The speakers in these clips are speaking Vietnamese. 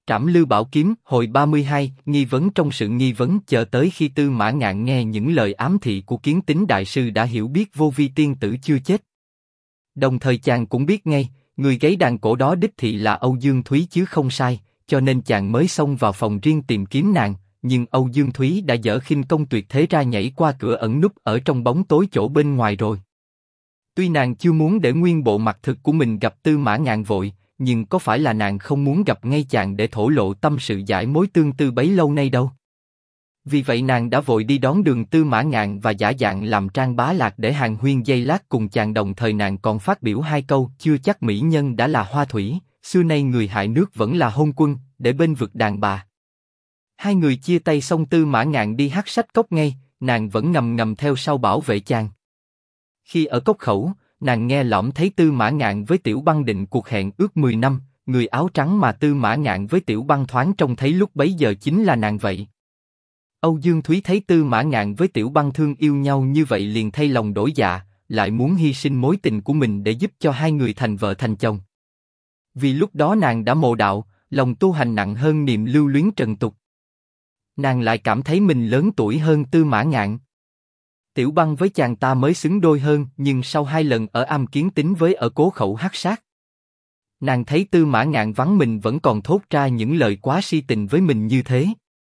Trảm Lưu Bảo Kiếm, hồi 32, nghi vấn trong sự nghi vấn. Chờ tới khi Tư Mã Ngạn nghe những lời ám thị của Kiến Tính đại sư đã hiểu biết Vô Vi tiên tử chưa chết. Đồng thời chàng cũng biết ngay, người gáy đàn cổ đó đích thị là Âu Dương Thúy chứ không sai, cho nên chàng mới xông vào phòng riêng tìm kiếm nàng. Nhưng Âu Dương Thúy đã dở khinh công tuyệt thế ra nhảy qua cửa ẩn núp ở trong bóng tối chỗ bên ngoài rồi. Tuy nàng chưa muốn để nguyên bộ mặt thực của mình gặp Tư Mã Ngạn vội, nhưng có phải là nàng không muốn gặp ngay chàng để thổ lộ tâm sự giải mối tương tư bấy lâu nay đâu. Vì vậy nàng đã vội đi đón đường Tư Mã Ngạn và giả dạng làm Trang Bá Lạc để hàn huyên giây lát cùng chàng, đồng thời nàng còn phát biểu hai câu: chưa chắc mỹ nhân đã là hoa thủy, xưa nay người hại nước vẫn là hôn quân, để bên vực đàn bà. Hai người chia tay xong Tư Mã Ngạn đi Hắc Sách Cốc ngay, nàng vẫn ngầm ngầm theo sau bảo vệ chàng. Khi ở cốc khẩu, nàng nghe lỏm thấy Tư Mã Ngạn với Tiểu Băng định cuộc hẹn ước 10 năm, người áo trắng mà Tư Mã Ngạn với Tiểu Băng thoáng trông thấy lúc bấy giờ chính là nàng vậy. Âu Dương Thúy thấy Tư Mã Ngạn với Tiểu Băng thương yêu nhau như vậy liền thay lòng đổi dạ, lại muốn hy sinh mối tình của mình để giúp cho hai người thành vợ thành chồng. Vì lúc đó nàng đã mộ đạo, lòng tu hành nặng hơn niềm lưu luyến trần tục. Nàng lại cảm thấy mình lớn tuổi hơn Tư Mã Ngạn. Tiểu Băng với chàng ta mới xứng đôi hơn, nhưng sau 2 lần ở Am Kiến Tính với ở Cố Khẩu Hắc Sát, nàng thấy Tư Mã Ngạn vắng mình vẫn còn thốt ra những lời quá si tình với mình như thế.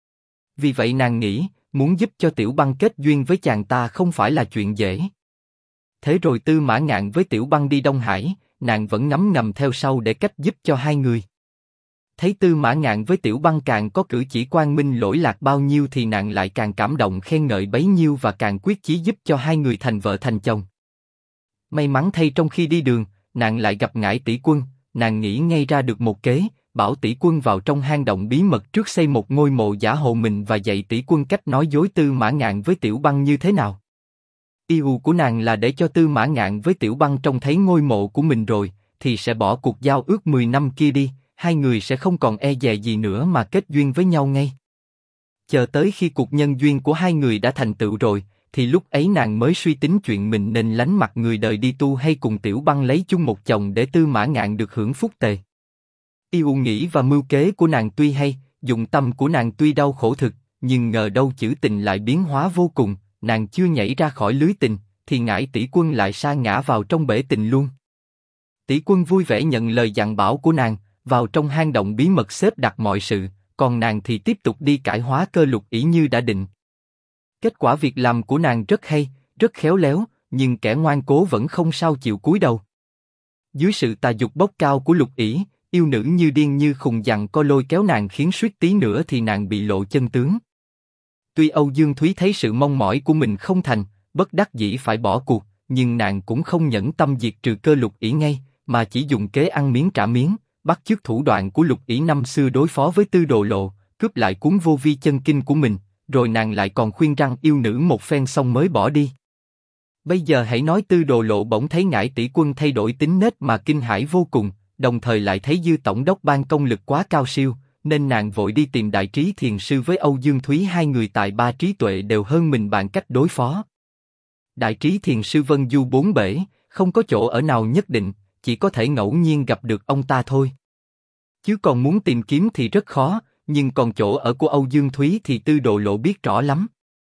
Vì vậy nàng nghĩ, muốn giúp cho Tiểu Băng kết duyên với chàng ta không phải là chuyện dễ. Thế rồi Tư Mã Ngạn với Tiểu Băng đi Đông Hải, nàng vẫn ngấm ngầm theo sau để cách giúp cho hai người. Thấy Tư Mã Ngạn với Tiểu Băng càng có cử chỉ quang minh lỗi lạc bao nhiêu thì nàng lại càng cảm động khen ngợi bấy nhiêu và càng quyết chí giúp cho hai người thành vợ thành chồng. May mắn thay trong khi đi đường, nàng lại gặp Ngải Tỷ Quân, nàng nghĩ ngay ra được một kế, bảo Tỷ Quân vào trong hang động bí mật trước xây một ngôi mộ giả hộ mình và dạy Tỷ Quân cách nói dối Tư Mã Ngạn với Tiểu Băng như thế nào. Yêu của nàng là để cho Tư Mã Ngạn với Tiểu Băng trông thấy ngôi mộ của mình rồi, thì sẽ bỏ cuộc giao ước 10 năm kia đi, hai người sẽ không còn e dè gì nữa mà kết duyên với nhau ngay. Chờ tới khi cuộc nhân duyên của hai người đã thành tựu rồi, thì lúc ấy nàng mới suy tính chuyện mình nên lánh mặt người đời đi tu hay cùng Tiểu Băng lấy chung một chồng để Tư Mã Ngạn được hưởng phúc tề. Yêu nghĩ và mưu kế của nàng tuy hay, dụng tâm của nàng tuy đau khổ thực, nhưng ngờ đâu chữ tình lại biến hóa vô cùng, nàng chưa nhảy ra khỏi lưới tình, thì Ngải Tỷ Quân lại sa ngã vào trong bể tình luôn. Tỷ Quân vui vẻ nhận lời dặn bảo của nàng, vào trong hang động bí mật xếp đặt mọi sự, còn nàng thì tiếp tục đi cải hóa cơ lục ỷ như đã định. Kết quả việc làm của nàng rất hay, rất khéo léo, nhưng kẻ ngoan cố vẫn không sao chịu cúi đầu. Dưới sự tà dục bốc cao của lục ỷ, yêu nữ như điên như khùng dằn co lôi kéo nàng khiến suýt tí nữa thì nàng bị lộ chân tướng. Tuy Âu Dương Thúy thấy sự mong mỏi của mình không thành, bất đắc dĩ phải bỏ cuộc, nhưng nàng cũng không nhẫn tâm diệt trừ cơ lục ỷ ngay, mà chỉ dùng kế ăn miếng trả miếng, bắt chước thủ đoạn của lục ỷ năm xưa đối phó với Tư Đồ Lộ, cướp lại cuốn vô vi chân kinh của mình, rồi nàng lại còn khuyên răng yêu nữ một phen xong mới bỏ đi. Bây giờ hãy nói Tư Đồ Lộ bỗng thấy Ngải Tỷ Quân thay đổi tính nết mà kinh hãi vô cùng, đồng thời lại thấy Dư tổng đốc ban công lực quá cao siêu, nên nàng vội đi tìm Đại Trí Thiền sư với Âu Dương Thúy, hai người tài ba trí tuệ đều hơn mình bàn cách đối phó. Đại Trí Thiền sư vân du bốn bể, không có chỗ ở nào nhất định, chỉ có thể ngẫu nhiên gặp được ông ta thôi. Chứ còn muốn tìm kiếm thì rất khó, nhưng còn chỗ ở của Âu Dương Thúy thì Tư Đồ Lộ biết rõ lắm.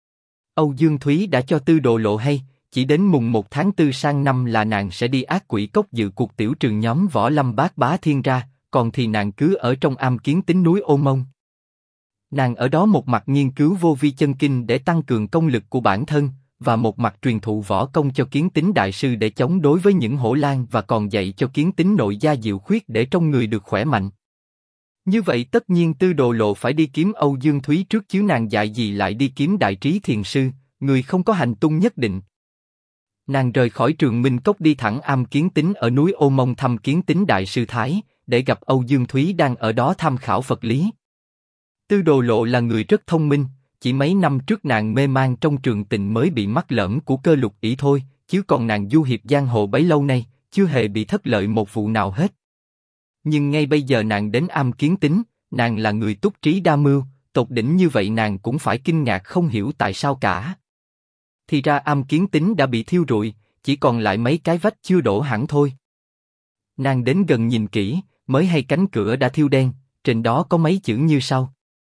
Âu Dương Thúy đã cho Tư Đồ Lộ hay, chỉ đến mùng 1 tháng 4 sang năm là nàng sẽ đi Ác Quỷ Cốc dự cuộc tiểu trường nhóm Võ Lâm Bát Bá Thiên ra, còn thì nàng cứ ở trong Am Kiến Tính núi Ô Mông. Nàng ở đó một mặt nghiên cứu vô vi chân kinh để tăng cường công lực của bản thân, và một mặt truyền thụ võ công cho Kiến Tính đại sư để chống đối với những hổ lang, và còn dạy cho Kiến Tính nội gia diệu khuyết để trong người được khỏe mạnh. Như vậy tất nhiên Tư Đồ Lộ phải đi kiếm Âu Dương Thúy trước chứ nàng dạy gì lại đi kiếm Đại Trí Thiền sư, người không có hành tung nhất định. Nàng rời khỏi Trường Minh Cốc đi thẳng Am Kiến Tính ở núi Ô Mông thăm Kiến Tính đại sư Thái, để gặp Âu Dương Thúy đang ở đó tham khảo Phật lý. Tư Đồ Lộ là người rất thông minh, chỉ mấy năm trước nàng mê man trong trường tình mới bị mắc lỡm của cơ lục ỷ thôi, chứ còn nàng du hiệp giang hồ bấy lâu nay, chưa hề bị thất lợi một vụ nào hết. Nhưng ngay bây giờ nàng đến Am Kiến Tính, nàng là người túc trí đa mưu, tột đỉnh như vậy nàng cũng phải kinh ngạc không hiểu tại sao cả. Thì ra Am Kiến Tính đã bị thiêu rụi, chỉ còn lại mấy cái vách chưa đổ hẳn thôi. Nàng đến gần nhìn kỹ, mới hay cánh cửa đã thiêu đen, trên đó có mấy chữ như sau.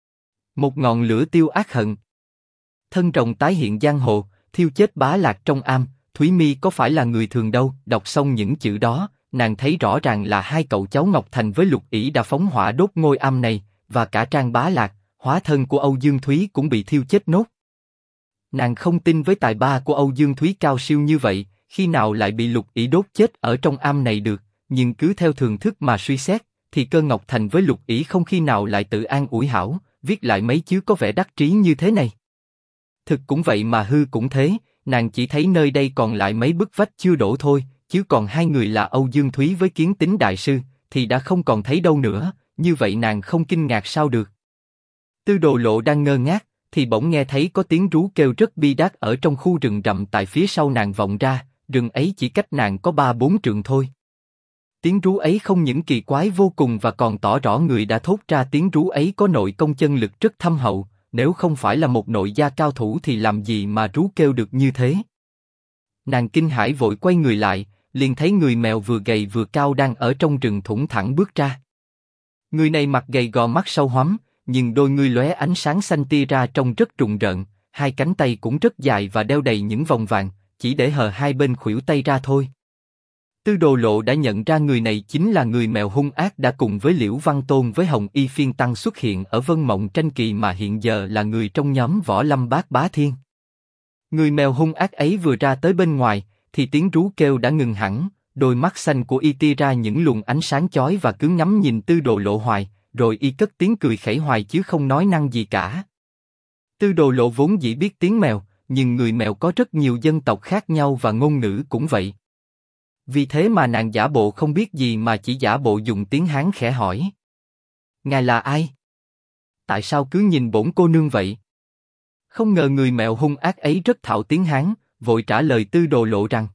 Một ngọn lửa tiêu ác hận. Thân rồng tái hiện giang hồ, thiêu chết bá lạc trong am, Thúy Mi có phải là người thường đâu. Đọc xong những chữ đó, nàng thấy rõ ràng là hai cậu cháu Ngọc Thành với Lục Ỷ đã phóng hỏa đốt ngôi am này, và cả Trang Bá Lạc, hóa thân của Âu Dương Thúy cũng bị thiêu chết nốt. Nàng không tin với tài ba của Âu Dương Thúy cao siêu như vậy, khi nào lại bị Lục Ỷ đốt chết ở trong am này được, nhưng cứ theo thường thức mà suy xét, thì Cơ Ngọc Thành với Lục Ỷ không khi nào lại tự an ủi hảo, viết lại mấy chữ có vẻ đắc trí như thế này. Thực cũng vậy mà hư cũng thế, nàng chỉ thấy nơi đây còn lại mấy bức vách chưa đổ thôi, chứ còn hai người là Âu Dương Thúy với Kiến Tính đại sư, thì đã không còn thấy đâu nữa, như vậy nàng không kinh ngạc sao được. Tư Đồ Lộ đang ngơ ngác, thì bỗng nghe thấy có tiếng rú kêu rất bi đát ở trong khu rừng rậm tại phía sau nàng vọng ra, rừng ấy chỉ cách nàng có 3-4 trượng thôi. Tiếng rú ấy không những kỳ quái vô cùng và còn tỏ rõ người đã thốt ra tiếng rú ấy có nội công chân lực rất thâm hậu, nếu không phải là một nội gia cao thủ thì làm gì mà rú kêu được như thế. Nàng kinh hãi vội quay người lại, liền thấy người mèo vừa gầy vừa cao đang ở trong rừng thủng thẳng bước ra. Người này mặt gầy gò mắt sâu hoắm, nhưng đôi ngươi lóe ánh sáng xanh tia ra trông rất rùng rợn, hai cánh tay cũng rất dài và đeo đầy những vòng vàng, chỉ để hờ hai bên khuỷu tay ra thôi. Tư Đồ Lộ đã nhận ra người này chính là người mèo hung ác đã cùng với Liễu Văn Tôn với Hồng Y Phiên Tăng xuất hiện ở Vân Mộng Tranh Kỳ mà hiện giờ là người trong nhóm Võ Lâm Bát Bá Thiên. Người mèo hung ác ấy vừa ra tới bên ngoài, thì tiếng rú kêu đã ngừng hẳn, đôi mắt xanh của y tia ra những luồng ánh sáng chói và cứ ngắm nhìn Tư Đồ Lộ hoài, rồi y cất tiếng cười khẩy hoài chứ không nói năng gì cả. Tư Đồ Lộ vốn dĩ biết tiếng mèo, nhưng người mèo có rất nhiều dân tộc khác nhau và ngôn ngữ cũng vậy. Vì thế mà nàng giả bộ không biết gì mà chỉ giả bộ dùng tiếng Hán khẽ hỏi. Ngài là ai? Tại sao cứ nhìn bổn cô nương vậy? Không ngờ người mèo hung ác ấy rất thạo tiếng Hán, vội trả lời Tư Đồ Lộ rằng: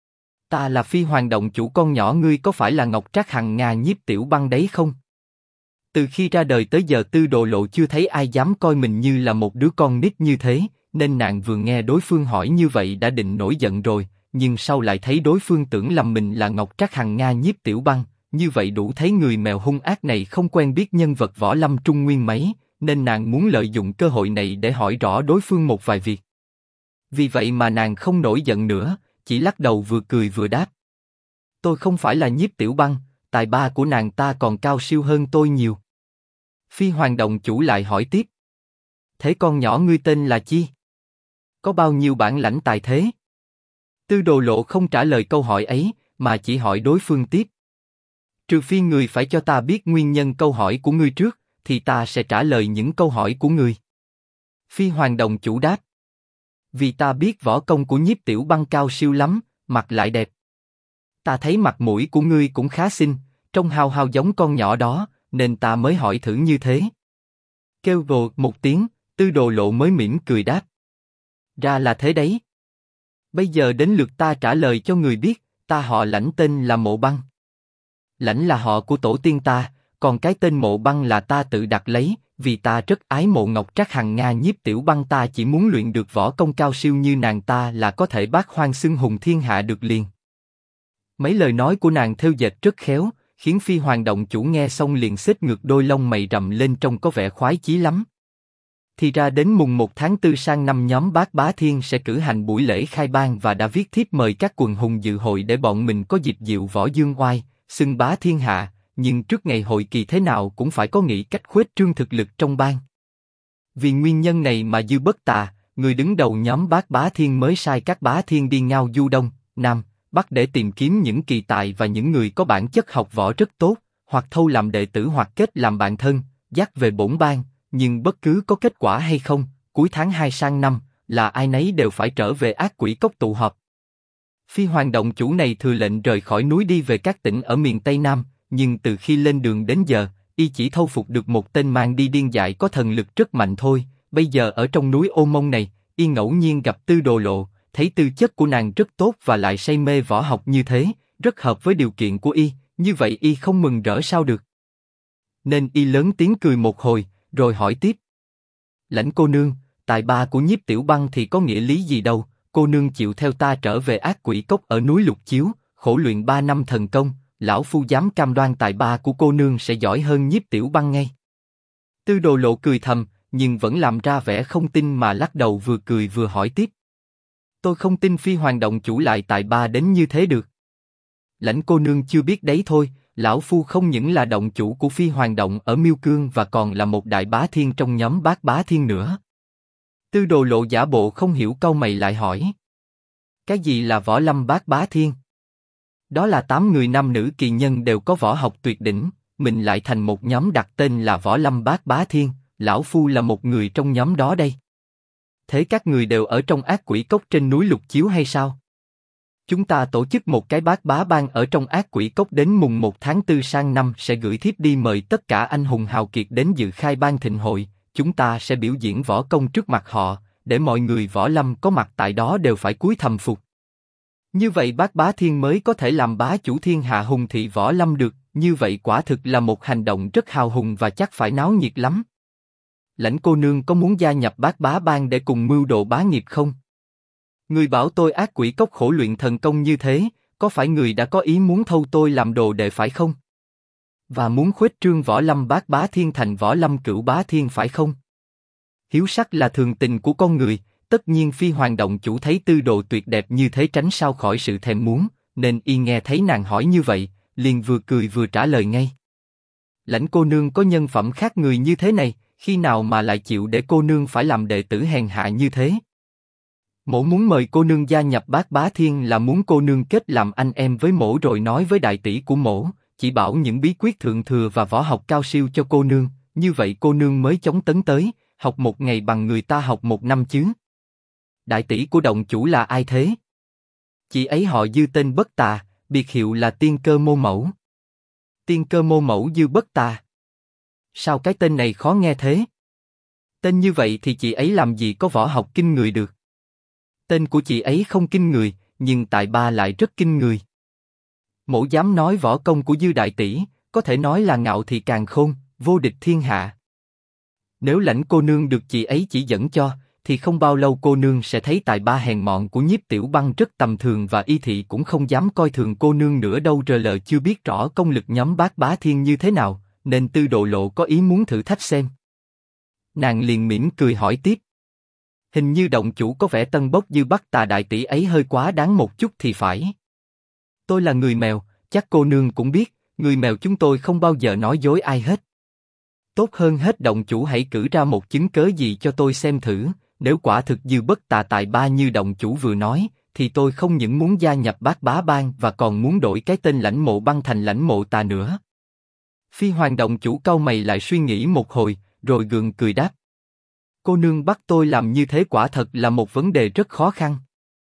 Ta là Phi Hoàng Động chủ, con nhỏ ngươi có phải là Ngọc Trác Hằng Nga Nhiếp Tiểu Băng đấy không? Từ khi ra đời tới giờ Tư Đồ Lộ chưa thấy ai dám coi mình như là một đứa con nít như thế, nên nàng vừa nghe đối phương hỏi như vậy đã định nổi giận rồi, nhưng sau lại thấy đối phương tưởng lầm mình là Ngọc Trác Hằng Nga Nhiếp Tiểu Băng, như vậy đủ thấy người mèo hung ác này không quen biết nhân vật võ lâm Trung Nguyên mấy, nên nàng muốn lợi dụng cơ hội này để hỏi rõ đối phương một vài việc. Vì vậy mà nàng không nổi giận nữa, chỉ lắc đầu vừa cười vừa đáp. Tôi không phải là Nhiếp Tiểu Băng, tài ba của nàng ta còn cao siêu hơn tôi nhiều. Phi Hoàng Động chủ lại hỏi tiếp. Thế con nhỏ ngươi tên là chi? Có bao nhiêu bản lãnh tài thế? Tư Đồ Lộ không trả lời câu hỏi ấy, mà chỉ hỏi đối phương tiếp. Trừ phi người phải cho ta biết nguyên nhân câu hỏi của ngươi trước, thì ta sẽ trả lời những câu hỏi của ngươi. Phi Hoàng Đồng chủ đáp. Vì ta biết võ công của Nhiếp Tiểu Băng cao siêu lắm, mặt lại đẹp. Ta thấy mặt mũi của ngươi cũng khá xinh, trông hao hao giống con nhỏ đó, nên ta mới hỏi thử như thế. Kêu vồ một tiếng, Tư Đồ Lộ mới mỉm cười đáp. Ra là thế đấy. Bây giờ đến lượt ta trả lời cho người biết, ta họ Lãnh, tên là Mộ Băng. Lãnh là họ của tổ tiên ta, còn cái tên Mộ Băng là ta tự đặt lấy, vì ta rất ái mộ Ngọc Trác Hằng Nga Nhiếp Tiểu Băng, ta chỉ muốn luyện được võ công cao siêu như nàng ta là có thể bát hoang xưng hùng thiên hạ được liền. Mấy lời nói của nàng thêu dệt rất khéo, khiến Phi Hoàng Động chủ nghe xong liền xếch ngược đôi lông mày rậm lên trông có vẻ khoái chí lắm. Thì ra đến mùng 1 tháng 4 sang năm nhóm Bát Bá Thiên sẽ cử hành buổi lễ khai ban và đã viết thiếp mời các quần hùng dự hội để bọn mình có dịp diệu võ dương oai, xưng bá thiên hạ, nhưng trước ngày hội kỳ thế nào cũng phải có nghĩ cách khuếch trương thực lực trong bang. Vì nguyên nhân này mà Dư Bất Tà, người đứng đầu nhóm Bát Bá Thiên mới sai các bá thiên đi ngao du Đông, Nam, Bắc để tìm kiếm những kỳ tài và những người có bản chất học võ rất tốt, hoặc thâu làm đệ tử hoặc kết làm bạn thân, dắt về bổn bang. Nhưng bất cứ có kết quả hay không, cuối tháng 2 sang năm, là ai nấy đều phải trở về Ác Quỷ Cốc tụ họp. Phi Hoàng Động chủ này thừa lệnh rời khỏi núi đi về các tỉnh ở miền Tây Nam, nhưng từ khi lên đường đến giờ, y chỉ thâu phục được một tên mang đi điên dại có thần lực rất mạnh thôi. Bây giờ ở trong núi Ô Mông này, y ngẫu nhiên gặp Tư Đồ Lộ, thấy tư chất của nàng rất tốt và lại say mê võ học như thế, rất hợp với điều kiện của y, như vậy y không mừng rỡ sao được. Nên y lớn tiếng cười một hồi, rồi hỏi tiếp. Lãnh cô nương, tài ba của Nhiếp Tiểu Băng thì có nghĩa lý gì đâu, cô nương chịu theo ta trở về Ác Quỷ Cốc ở núi Lục Chiếu, khổ luyện 3 năm thần công, lão phu dám cam đoan tài ba của cô nương sẽ giỏi hơn Nhiếp Tiểu Băng ngay. Tư Đồ Lộ cười thầm, nhưng vẫn làm ra vẻ không tin mà lắc đầu vừa cười vừa hỏi tiếp. Tôi không tin Phi Hoàng động chủ lại tài ba đến như thế được. Lãnh cô nương chưa biết đấy thôi, lão phu không những là động chủ của Phi Hoàng động ở Miêu Cương và còn là một đại bá thiên trong nhóm Bát Bá Thiên nữa. Tư Đồ Lộ giả bộ không hiểu cau mày lại hỏi. Cái gì là võ lâm Bát Bá Thiên? Đó là 8 người nam nữ kỳ nhân đều có võ học tuyệt đỉnh, mình lại thành một nhóm đặt tên là võ lâm Bát Bá Thiên, lão phu là một người trong nhóm đó đây. Thế các người đều ở trong ác quỷ cốc trên núi Lục Chiếu hay sao? Chúng ta tổ chức một cái Bát Bá Bang ở trong ác quỷ cốc, đến mùng 1 tháng 4 sang năm sẽ gửi thiếp đi mời tất cả anh hùng hào kiệt đến dự khai ban thịnh hội, chúng ta sẽ biểu diễn võ công trước mặt họ, để mọi người võ lâm có mặt tại đó đều phải cúi thầm phục. Như vậy Bát Bá Thiên mới có thể làm bá chủ thiên hạ hùng thị võ lâm được, như vậy quả thực là một hành động rất hào hùng và chắc phải náo nhiệt lắm. Lãnh cô nương có muốn gia nhập Bát Bá Bang để cùng mưu đồ bá nghiệp không? Người bảo tôi ác quỷ cốc khổ luyện thần công như thế, có phải người đã có ý muốn thâu tôi làm đồ đệ phải không? Và muốn khuếch trương võ lâm Bát Bá Thiên thành võ lâm Cửu Bá Thiên phải không? Hiếu sắc là thường tình của con người, tất nhiên Phi Hoàng động chủ thấy tư đồ tuyệt đẹp như thế tránh sao khỏi sự thèm muốn, nên y nghe thấy nàng hỏi như vậy, liền vừa cười vừa trả lời ngay. Lãnh cô nương có nhân phẩm khác người như thế này, khi nào mà lại chịu để cô nương phải làm đệ tử hèn hạ như thế? Mỗ muốn mời cô nương gia nhập Bát Bá Thiên là muốn cô nương kết làm anh em với mỗ rồi nói với đại tỷ của mỗ, chỉ bảo những bí quyết thượng thừa và võ học cao siêu cho cô nương, như vậy cô nương mới chống tấn tới, học một ngày bằng người ta học một năm chứ. Đại tỷ của động chủ là ai thế? Chị ấy họ Dư tên Bất Tà, biệt hiệu là Tiên Cơ Mô Mẫu. Tiên Cơ Mô Mẫu Dư Bất Tà. Sao cái tên này khó nghe thế? Tên như vậy thì chị ấy làm gì có võ học kinh người được? Tên của chị ấy không kinh người, nhưng tài ba lại rất kinh người. Mỗ dám nói võ công của Dư đại tỷ, có thể nói là ngạo thị càn khôn, vô địch thiên hạ. Nếu lãnh cô nương được chị ấy chỉ dẫn cho, thì không bao lâu cô nương sẽ thấy tài ba hèn mọn của Nhiếp Tiểu Băng rất tầm thường và y thị cũng không dám coi thường cô nương nữa đâu. RL chưa biết rõ công lực nhóm Bát Bá Thiên như thế nào, nên Tư Đồ Lộ có ý muốn thử thách xem. Nàng liền mỉm cười hỏi tiếp. Hình như động chủ có vẻ tân bốc Dư Bất Tà đại tỷ ấy hơi quá đáng một chút thì phải. Tôi là người mèo, chắc cô nương cũng biết, người mèo chúng tôi không bao giờ nói dối ai hết. Tốt hơn hết động chủ hãy cử ra một chứng cớ gì cho tôi xem thử, nếu quả thực Dư Bất Tà tài ba như động chủ vừa nói, thì tôi không những muốn gia nhập Bát Bá Bang và còn muốn đổi cái tên Lãnh Mộ Băng thành Lãnh Mộ Tà nữa. Phi Hoàng động chủ cau mày lại suy nghĩ một hồi, rồi gượng cười đáp. Cô nương bắt tôi làm như thế quả thật là một vấn đề rất khó khăn.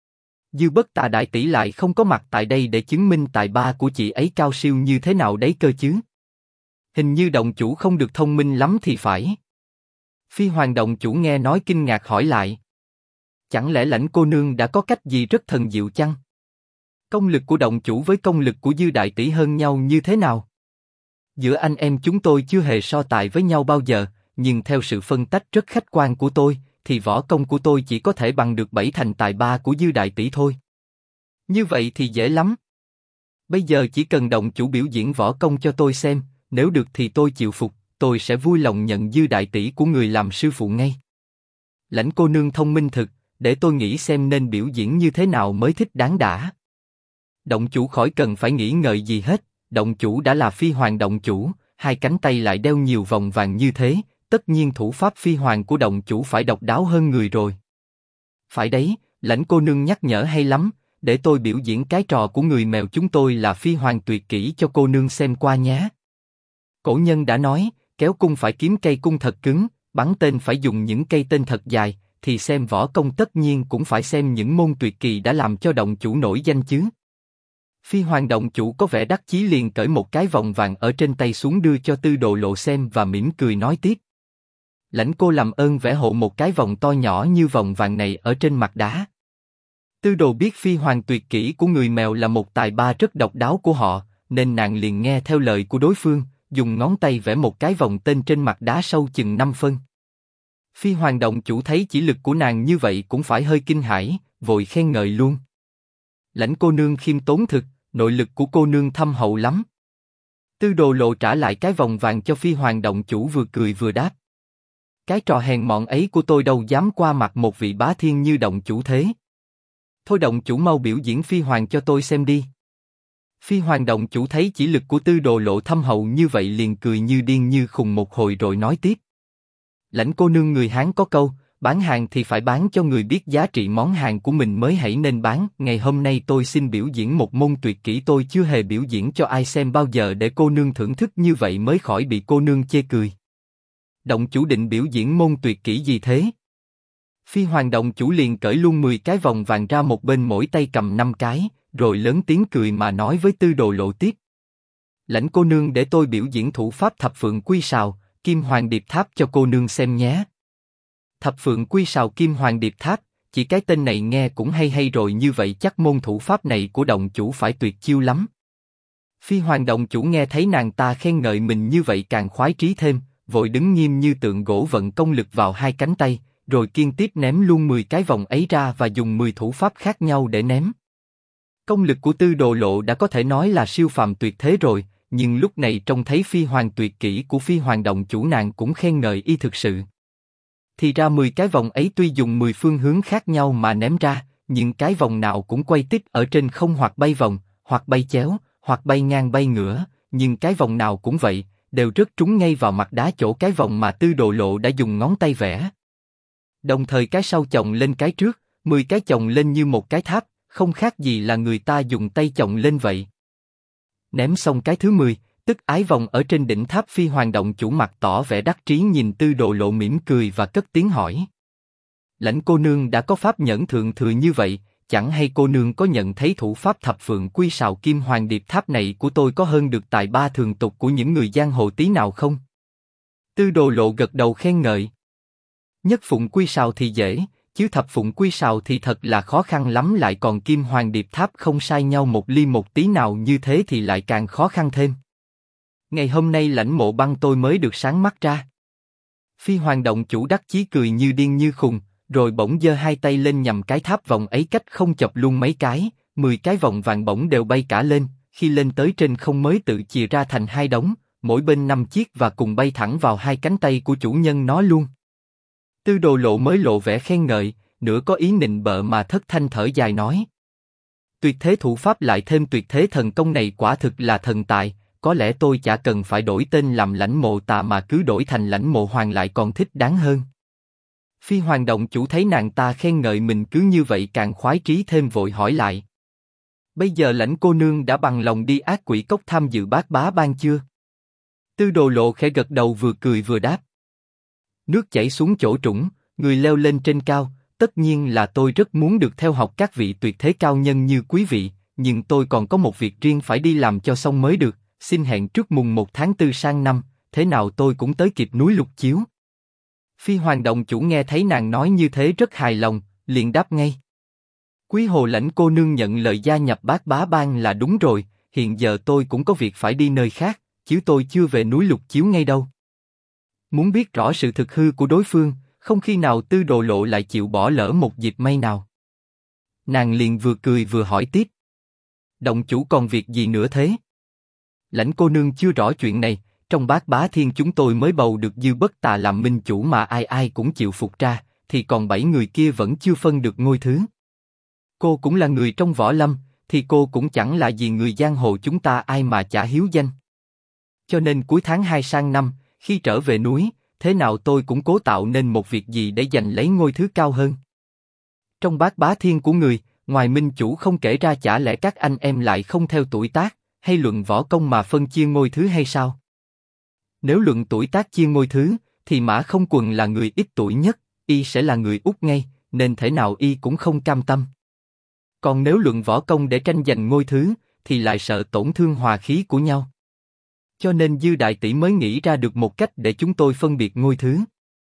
Dư Bất Tà đại tỷ lại không có mặt tại đây để chứng minh tài ba của chị ấy cao siêu như thế nào đấy cơ chứ. Hình như động chủ không được thông minh lắm thì phải. Phi Hoàng động chủ nghe nói kinh ngạc hỏi lại. Chẳng lẽ lãnh cô nương đã có cách gì rất thần diệu chăng? Công lực của động chủ với công lực của Dư đại tỷ hơn nhau như thế nào? Giữa anh em chúng tôi chưa hề so tài với nhau bao giờ, nhưng theo sự phân tách rất khách quan của tôi, thì võ công của tôi chỉ có thể bằng được 7 thành tài ba của Dư đại tỷ thôi. Như vậy thì dễ lắm. Bây giờ chỉ cần động chủ biểu diễn võ công cho tôi xem, nếu được thì tôi chịu phục, tôi sẽ vui lòng nhận Dư đại tỷ của người làm sư phụ ngay. Lãnh cô nương thông minh thực, để tôi nghĩ xem nên biểu diễn như thế nào mới thích đáng đã. Động chủ khỏi cần phải nghĩ ngợi gì hết, động chủ đã là Phi Hoàng động chủ, hai cánh tay lại đeo nhiều vòng vàng như thế, tất nhiên thủ pháp Phi Hoàng của động chủ phải độc đáo hơn người rồi. Phải đấy, lãnh cô nương nhắc nhở hay lắm, để tôi biểu diễn cái trò của người mèo chúng tôi là Phi Hoàng tuyệt kỹ cho cô nương xem qua nhé. Cổ nhân đã nói, kéo cung phải kiếm cây cung thật cứng, bắn tên phải dùng những cây tên thật dài, thì xem võ công tất nhiên cũng phải xem những môn tuyệt kỳ đã làm cho động chủ nổi danh chứ. Phi Hoàng động chủ có vẻ đắc chí liền cởi một cái vòng vàng ở trên tay xuống đưa cho Tư Đồ Lộ xem và mỉm cười nói tiếp. Lãnh cô làm ơn vẽ hộ một cái vòng to nhỏ như vòng vàng này ở trên mặt đá. Tư Đồ biết Phi Hoàng tuyệt kỹ của người mèo là một tài ba rất độc đáo của họ, nên nàng liền nghe theo lời của đối phương, dùng ngón tay vẽ một cái vòng tên trên mặt đá sâu chừng 5 phân. Phi Hoàng động chủ thấy chỉ lực của nàng như vậy cũng phải hơi kinh hãi, vội khen ngợi luôn. Lãnh cô nương khiêm tốn thực, nội lực của cô nương thâm hậu lắm. Tư Đồ Lộ trả lại cái vòng vàng cho Phi Hoàng động chủ vừa cười vừa đáp. Cái trò hèn mọn ấy của tôi đâu dám qua mặt một vị bá thiên như động chủ thế. Thôi động chủ mau biểu diễn Phi Hoàng cho tôi xem đi. Phi Hoàng động chủ thấy chỉ lực của Tư Đồ Lộ thâm hậu như vậy liền cười như điên như khùng một hồi rồi nói tiếp. Lãnh cô nương, người Hán có câu, bán hàng thì phải bán cho người biết giá trị món hàng của mình mới hãy nên bán. Ngày hôm nay tôi xin biểu diễn một môn tuyệt kỹ tôi chưa hề biểu diễn cho ai xem bao giờ để cô nương thưởng thức như vậy mới khỏi bị cô nương chê cười. Động chủ định biểu diễn môn tuyệt kỹ gì thế? Phi Hoàng động chủ liền cởi luôn 10 cái vòng vàng ra một bên, mỗi tay cầm 5 cái, rồi lớn tiếng cười mà nói với Tư Đồ Lộ tiếp. Lãnh cô nương, để tôi biểu diễn thủ pháp thập phượng quy sào, Kim Hoàng Điệp Tháp cho cô nương xem nhé. Thập phượng quy sào Kim Hoàng Điệp Tháp, chỉ cái tên này nghe cũng hay hay rồi, như vậy chắc môn thủ pháp này của động chủ phải tuyệt chiêu lắm. Phi Hoàng động chủ nghe thấy nàng ta khen ngợi mình như vậy càng khoái trí thêm, vội đứng nghiêm như tượng gỗ vận công lực vào 2 cánh tay, rồi kiên tiếp ném luôn 10 cái vòng ấy ra và dùng 10 thủ pháp khác nhau để ném. Công lực của Tư Đồ Lộ đã có thể nói là siêu phàm tuyệt thế rồi, nhưng lúc này trông thấy Phi Hoàng tuyệt kỹ của Phi Hoàng động chủ nàng cũng khen ngợi y thực sự. Thì ra 10 cái vòng ấy tuy dùng 10 phương hướng khác nhau mà ném ra, nhưng cái vòng nào cũng quay tít ở trên không, hoặc bay vòng, hoặc bay chéo, hoặc bay ngang bay ngửa, nhưng cái vòng nào cũng vậy, đều rớt trúng ngay vào mặt đá chỗ cái vòng mà Tư Đồ Lộ đã dùng ngón tay vẽ. Đồng thời cái sau chồng lên cái trước, 10 cái chồng lên như một cái tháp, không khác gì là người ta dùng tay chồng lên vậy. Ném xong cái thứ 10, tức ái vòng ở trên đỉnh tháp, Phi Hoàng động chủ mặt tỏ vẻ đắc trí nhìn Tư Đồ Lộ mỉm cười và cất tiếng hỏi. Lãnh cô nương đã có pháp nhẫn thượng thừa như vậy, chẳng hay cô nương có nhận thấy thủ pháp thập phượng quy sào Kim Hoàng Điệp Tháp này của tôi có hơn được tài ba thường tục của những người giang hồ tí nào không? Tư Đồ Lộ gật đầu khen ngợi. Nhất phụng quy sào thì dễ, chứ thập phụng quy sào thì thật là khó khăn lắm, lại còn Kim Hoàng Điệp Tháp không sai nhau một ly một tí nào như thế thì lại càng khó khăn thêm. Ngày hôm nay Lãnh Mộ Băng tôi mới được sáng mắt ra. Phi Hoàng động chủ đắc chí cười như điên như khùng, rồi bỗng giơ 2 tay lên nhằm cái tháp vòng ấy, cách không chọc luôn mấy cái, 10 cái vòng vàng bỗng đều bay cả lên, khi lên tới trên không mới tự chìa ra thành 2 đống, mỗi bên 5 chiếc và cùng bay thẳng vào 2 cánh tay của chủ nhân nó luôn. Tư Đồ Lộ mới lộ vẻ khen ngợi, nửa có ý nịnh bợ mà thất thanh thở dài nói. Tuyệt thế thủ pháp lại thêm tuyệt thế thần công này quả thực là thần tài, có lẽ tôi chả cần phải đổi tên làm Lãnh Mộ Tà mà cứ đổi thành Lãnh Mộ Hoàng lại còn thích đáng hơn. Phi Hoàng động chủ thấy nàng ta khen ngợi mình cứ như vậy càng khoái trí thêm, vội hỏi lại. Bây giờ Lãnh cô nương đã bằng lòng đi Ác Quỷ Cốc tham dự Bát Bá Bang chưa? Tư Đồ Lộ khẽ gật đầu vừa cười vừa đáp. Nước chảy xuống chỗ trũng, người leo lên trên cao, tất nhiên là tôi rất muốn được theo học các vị tuyệt thế cao nhân như quý vị, nhưng tôi còn có một việc riêng phải đi làm cho xong mới được, xin hẹn trước mùng 1 tháng 4 sang năm, thế nào tôi cũng tới kịp núi Lục Chiếu. Phi Hoàng động chủ nghe thấy nàng nói như thế rất hài lòng, liền đáp ngay. Quý hồ Lãnh cô nương nhận lời gia nhập Bát Bá Bang là đúng rồi, hiện giờ tôi cũng có việc phải đi nơi khác, chứ tôi chưa về núi Lục Chiếu ngay đâu. Muốn biết rõ sự thực hư của đối phương, không khi nào Tư Đồ Lộ lại chịu bỏ lỡ một dịp may nào. Nàng liền vừa cười vừa hỏi tiếp. Động chủ còn việc gì nữa thế? Lãnh cô nương chưa rõ chuyện này, trong Bát Bá Thiên chúng tôi mới bầu được Dư Bất Tà làm minh chủ mà ai ai cũng chịu phục ra, thì còn 7 người kia vẫn chưa phân được ngôi thứ. Cô cũng là người trong võ lâm, thì cô cũng chẳng là gì người giang hồ chúng ta ai mà chả hiếu danh. Cho nên cuối tháng 2 sang năm, khi trở về núi, thế nào tôi cũng cố tạo nên một việc gì để giành lấy ngôi thứ cao hơn. Trong Bát Bá Thiên của người, ngoài minh chủ không kể ra, chả lẽ các anh em lại không theo tuổi tác hay luận võ công mà phân chia ngôi thứ hay sao? Nếu luận tuổi tác chia ngôi thứ, thì Mã Không Quần là người ít tuổi nhất, y sẽ là người út ngay, nên thể nào y cũng không cam tâm. Còn nếu luận võ công để tranh giành ngôi thứ, thì lại sợ tổn thương hòa khí của nhau. Cho nên Dư đại tỷ mới nghĩ ra được một cách để chúng tôi phân biệt ngôi thứ.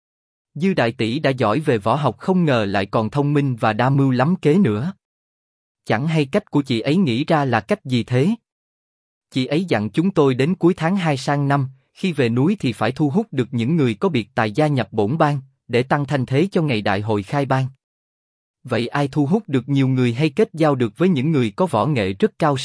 Dư đại tỷ đã giỏi về võ học, không ngờ lại còn thông minh và đa mưu lắm kế nữa. Chẳng hay cách của chị ấy nghĩ ra là cách gì thế? Chị ấy dặn chúng tôi đến cuối tháng 2 sang năm, khi về núi thì phải thu hút được những người có biệt tài gia nhập bổn bang, để tăng thanh thế cho ngày đại hội khai bang. Vậy ai thu hút được nhiều người hay kết giao được với những người có võ nghệ rất cao siêu,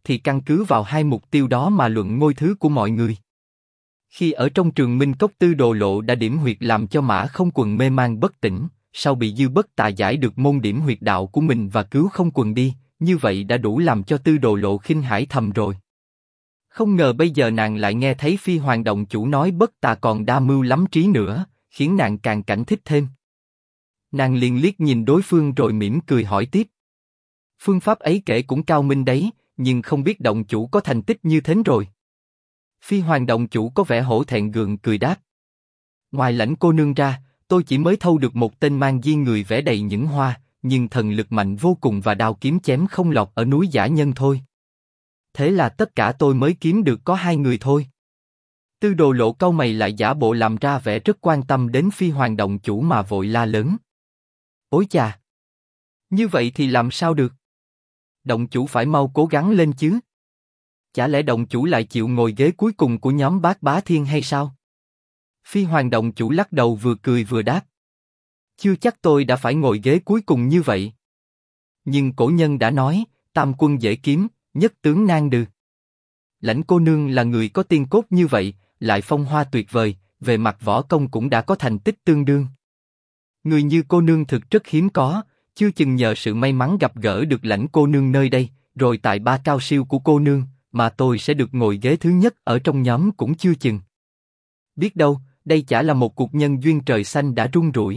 thì căn cứ vào hai mục tiêu đó mà luận ngôi thứ của mọi người. Khi ở trong Trường Minh Cốc, Tư Đồ Lộ đã điểm huyệt làm cho Mã Không Quần mê man bất tỉnh, sau bị Dư Bất Tà giải được môn điểm huyệt đạo của mình và cứu Không Quần đi, như vậy đã đủ làm cho Tư Đồ Lộ khinh hãi thầm rồi. Không ngờ bây giờ nàng lại nghe thấy Phi Hoàng động chủ nói Bất Tà còn đa mưu lắm trí nữa, khiến nàng càng cảnh thích thêm. Nàng liền liếc nhìn đối phương rồi mỉm cười hỏi tiếp. Phương pháp ấy kể cũng cao minh đấy, nhưng không biết động chủ có thành tích như thế rồi. Phi Hoàng động chủ có vẻ hổ thẹn gượng cười đáp. Ngoài Lãnh cô nương ra, tôi chỉ mới thâu được một tên mang di người vẽ đầy những hoa, nhưng thần lực mạnh vô cùng và đao kiếm chém không lọt ở núi Dã Nhân thôi. Thế là tất cả tôi mới kiếm được có 2 người thôi. Tư Đồ Lộ cau mày lại giả bộ làm ra vẻ rất quan tâm đến Phi Hoàng động chủ mà vội la lớn. Ôi chà! Như vậy thì làm sao được? Động chủ phải mau cố gắng lên chứ. Chả lẽ động chủ lại chịu ngồi ghế cuối cùng của nhóm Bát Bá Thiên hay sao? Phi Hoàng động chủ lắc đầu vừa cười vừa đáp. Chưa chắc tôi đã phải ngồi ghế cuối cùng như vậy. Nhưng cổ nhân đã nói, tam quân dễ kiếm, nhất tướng nan đừ. Lãnh cô nương là người có tiên cốt như vậy, lại phong hoa tuyệt vời, về mặt võ công cũng đã có thành tích tương đương. Người như cô nương thực rất hiếm có, chưa chừng nhờ sự may mắn gặp gỡ được Lãnh cô nương nơi đây, rồi tài ba cao siêu của cô nương, mà tôi sẽ được ngồi ghế thứ nhất ở trong nhóm cũng chưa chừng. Biết đâu, đây chả là một cuộc nhân duyên trời xanh đã rung rủi.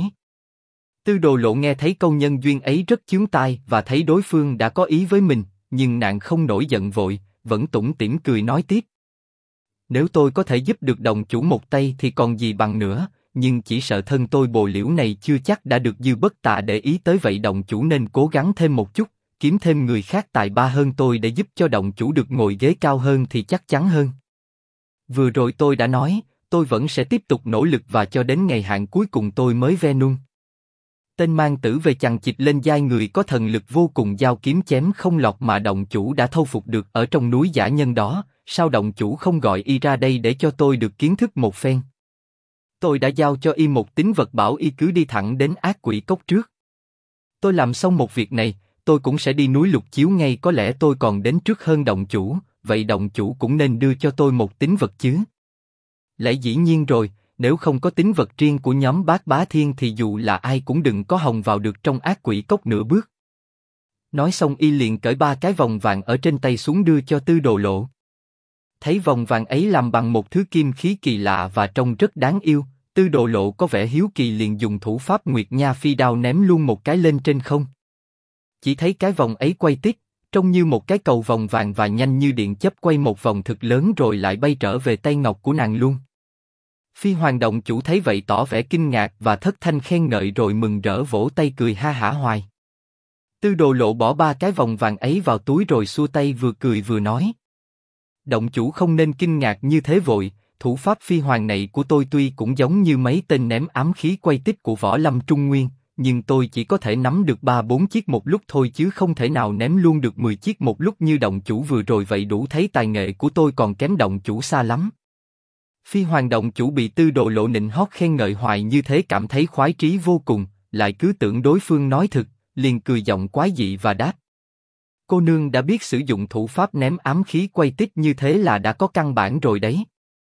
Tư Đồ Lộ nghe thấy câu nhân duyên ấy rất chướng tai và thấy đối phương đã có ý với mình, nhưng nàng không nổi giận vội, vẫn tủm tỉm cười nói tiếp. Nếu tôi có thể giúp được đồng chủ một tay thì còn gì bằng nữa, nhưng chỉ sợ thân tôi bồ liễu này chưa chắc đã được Dư Bất Tà để ý tới, vậy đồng chủ nên cố gắng thêm một chút, kiếm thêm người khác tài ba hơn tôi để giúp cho đồng chủ được ngồi ghế cao hơn thì chắc chắn hơn. Vừa rồi tôi đã nói, tôi vẫn sẽ tiếp tục nỗ lực và cho đến ngày hạn cuối cùng tôi mới ve nung. Tên mang tử về chằng chịt lên giai người có thần lực vô cùng, giao kiếm chém không lọt mà động chủ đã thâu phục được ở trong núi Dã Nhân đó, sao động chủ không gọi y ra đây để cho tôi được kiến thức một phen? Tôi đã giao cho y một tín vật bảo y cứ đi thẳng đến Ác Quỷ Cốc trước. Tôi làm xong một việc này, tôi cũng sẽ đi núi Lục Chiếu ngay, có lẽ tôi còn đến trước hơn động chủ, vậy động chủ cũng nên đưa cho tôi một tín vật chứ. Lẽ dĩ nhiên rồi, nếu không có tín vật riêng của nhóm Bát Bá Thiên thì dù là ai cũng đừng có hòng vào được trong Ác Quỷ Cốc nửa bước. Nói xong y liền cởi 3 cái vòng vàng ở trên tay xuống đưa cho Tư Đồ Lộ. Thấy vòng vàng ấy làm bằng một thứ kim khí kỳ lạ và trông rất đáng yêu, Tư Đồ Lộ có vẻ hiếu kỳ liền dùng thủ pháp Nguyệt Nha Phi Đao ném luôn một cái lên trên không. Chỉ thấy cái vòng ấy quay tít, trông như một cái cầu vòng vàng và nhanh như điện chớp quay một vòng thực lớn rồi lại bay trở về tay ngọc của nàng luôn. Phi Hoàng động chủ thấy vậy tỏ vẻ kinh ngạc và thất thanh khen ngợi rồi mừng rỡ vỗ tay cười ha hả hoài. Tư Đồ Lộ bỏ 3 cái vòng vàng ấy vào túi rồi xua tay vừa cười vừa nói. Động chủ không nên kinh ngạc như thế vội, thủ pháp Phi Hoàng này của tôi tuy cũng giống như mấy tên ném ám khí quay tít của Võ Lâm Trung Nguyên, nhưng tôi chỉ có thể nắm được 3-4 chiếc một lúc thôi chứ không thể nào ném luôn được 10 chiếc một lúc như động chủ vừa rồi, vậy đủ thấy tài nghệ của tôi còn kém động chủ xa lắm. Phi Hoàng động chủ bị Tư Đồ Lộ nịnh hót khen ngợi hoài như thế cảm thấy khoái trí vô cùng, lại cứ tưởng đối phương nói thực, liền cười giọng quái dị và đáp. Cô nương đã biết sử dụng thủ pháp ném ám khí quay tít như thế là đã có căn bản rồi đấy.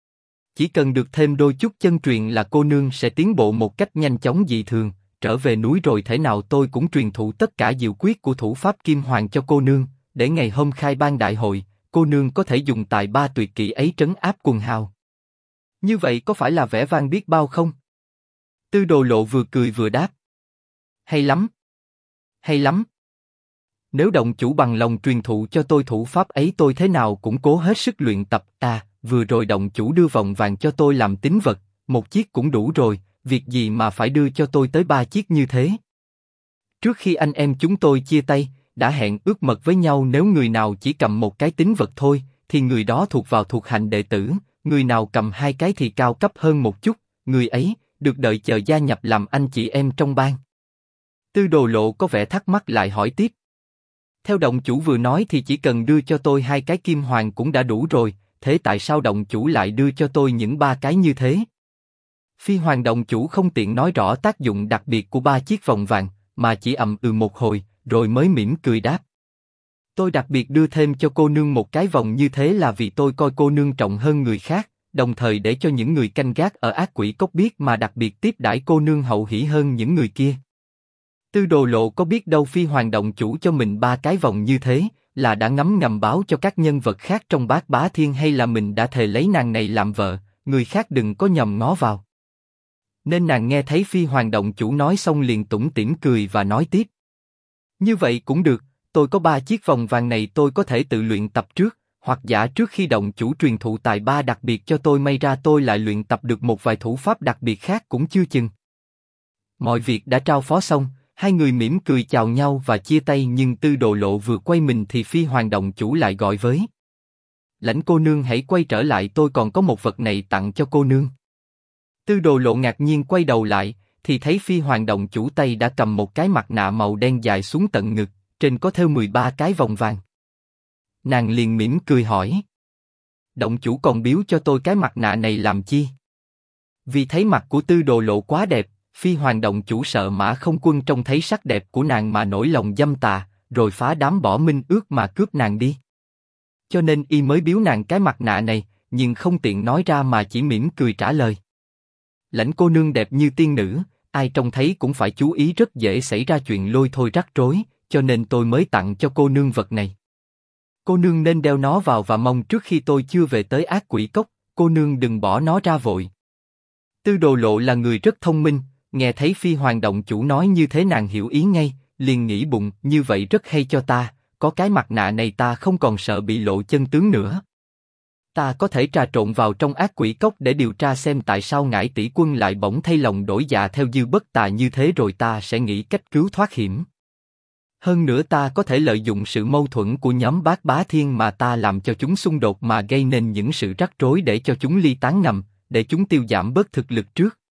Chỉ cần được thêm đôi chút chân truyền là cô nương sẽ tiến bộ một cách nhanh chóng dị thường, trở về núi rồi thể nào tôi cũng truyền thụ tất cả diệu quyết của thủ pháp Kim Hoàng cho cô nương, để ngày hôm khai ban đại hội, cô nương có thể dùng tài ba tuyệt kỹ ấy trấn áp quần hào. Như vậy có phải là vẻ vang biết bao không? Tư Đồ Lộ vừa cười vừa đáp. Hay lắm. Hay lắm. Nếu động chủ bằng lòng truyền thụ cho tôi thủ pháp ấy tôi thế nào cũng cố hết sức luyện tập. À, vừa rồi động chủ đưa vòng vàng cho tôi làm tín vật, 1 chiếc cũng đủ rồi, việc gì mà phải đưa cho tôi tới 3 chiếc như thế? Trước khi anh em chúng tôi chia tay, đã hẹn ước mật với nhau nếu người nào chỉ cầm một cái tín vật thôi, thì người đó thuộc vào thuộc hành đệ tử, người nào cầm 2 cái thì cao cấp hơn một chút, người ấy được đợi chờ gia nhập làm anh chị em trong ban. Tư Đồ Lộ có vẻ thắc mắc lại hỏi tiếp. Theo động chủ vừa nói thì chỉ cần đưa cho tôi 2 cái kim hoàng cũng đã đủ rồi, thế tại sao động chủ lại đưa cho tôi những 3 cái như thế? Phi Hoàng động chủ không tiện nói rõ tác dụng đặc biệt của 3 chiếc vòng vàng, mà chỉ ậm ừ một hồi, rồi mới mỉm cười đáp. Tôi đặc biệt đưa thêm cho cô nương một cái vòng như thế là vì tôi coi cô nương trọng hơn người khác, đồng thời để cho những người canh gác ở ác quỷ cốc biết mà đặc biệt tiếp đãi cô nương hậu hỷ hơn những người kia. Tư Đồ Lộ có biết đâu Phi Hoàng động chủ cho mình 3 cái vòng như thế, là đã ngấm ngầm báo cho các nhân vật khác trong Bát Bá Thiên hay là mình đã thề lấy nàng này làm vợ, người khác đừng có nhầm ngó vào. Nên nàng nghe thấy Phi Hoàng động chủ nói xong liền tủm tỉm cười và nói tiếp. Như vậy cũng được, tôi có 3 chiếc vòng vàng này tôi có thể tự luyện tập trước, hoặc giả trước khi động chủ truyền thụ tài ba đặc biệt cho tôi may ra tôi lại luyện tập được một vài thủ pháp đặc biệt khác cũng chưa chừng. Mọi việc đã trao phó xong, hai người mỉm cười chào nhau và chia tay nhưng Tư Đồ Lộ vừa quay mình thì Phi Hoàng động chủ lại gọi với. Lãnh cô nương hãy quay trở lại tôi còn có một vật này tặng cho cô nương. Tư Đồ Lộ ngạc nhiên quay đầu lại, thì thấy Phi Hoàng động chủ tay đã cầm một cái mặt nạ màu đen dài xuống tận ngực, trên có thêu 13 cái vòng vàng. Nàng liền mỉm cười hỏi. Động chủ còn biếu cho tôi cái mặt nạ này làm chi? Vì thấy mặt của Tư Đồ Lộ quá đẹp, Phi Hoàng động chủ sợ Mã Không Quân trông thấy sắc đẹp của nàng mà nổi lòng dâm tà, rồi phá đám bỏ minh ước mà cướp nàng đi. Cho nên y mới biếu nàng cái mặt nạ này, nhưng không tiện nói ra mà chỉ mỉm cười trả lời. Lãnh cô nương đẹp như tiên nữ, ai trông thấy cũng phải chú ý rất dễ xảy ra chuyện lôi thôi rắc rối, cho nên tôi mới tặng cho cô nương vật này. Cô nương nên đeo nó vào và mong trước khi tôi chưa về tới ác quỷ cốc, cô nương đừng bỏ nó ra vội. Tư Đồ Lộ là người rất thông minh, nghe thấy Phi Hoàng động chủ nói như thế nàng hiểu ý ngay, liền nghĩ bụng như vậy rất hay cho ta, có cái mặt nạ này ta không còn sợ bị lộ chân tướng nữa. Ta có thể trà trộn vào trong ác quỷ cốc để điều tra xem tại sao Ngải tỷ quân lại bỗng thay lòng đổi dạ theo Dư Bất Tà như thế rồi ta sẽ nghĩ cách cứu thoát hiểm. Hơn nữa ta có thể lợi dụng sự mâu thuẫn của nhóm Bát Bá Thiên mà ta làm cho chúng xung đột mà gây nên những sự rắc rối để cho chúng ly tán ngầm, để chúng tiêu giảm bớt thực lực trước.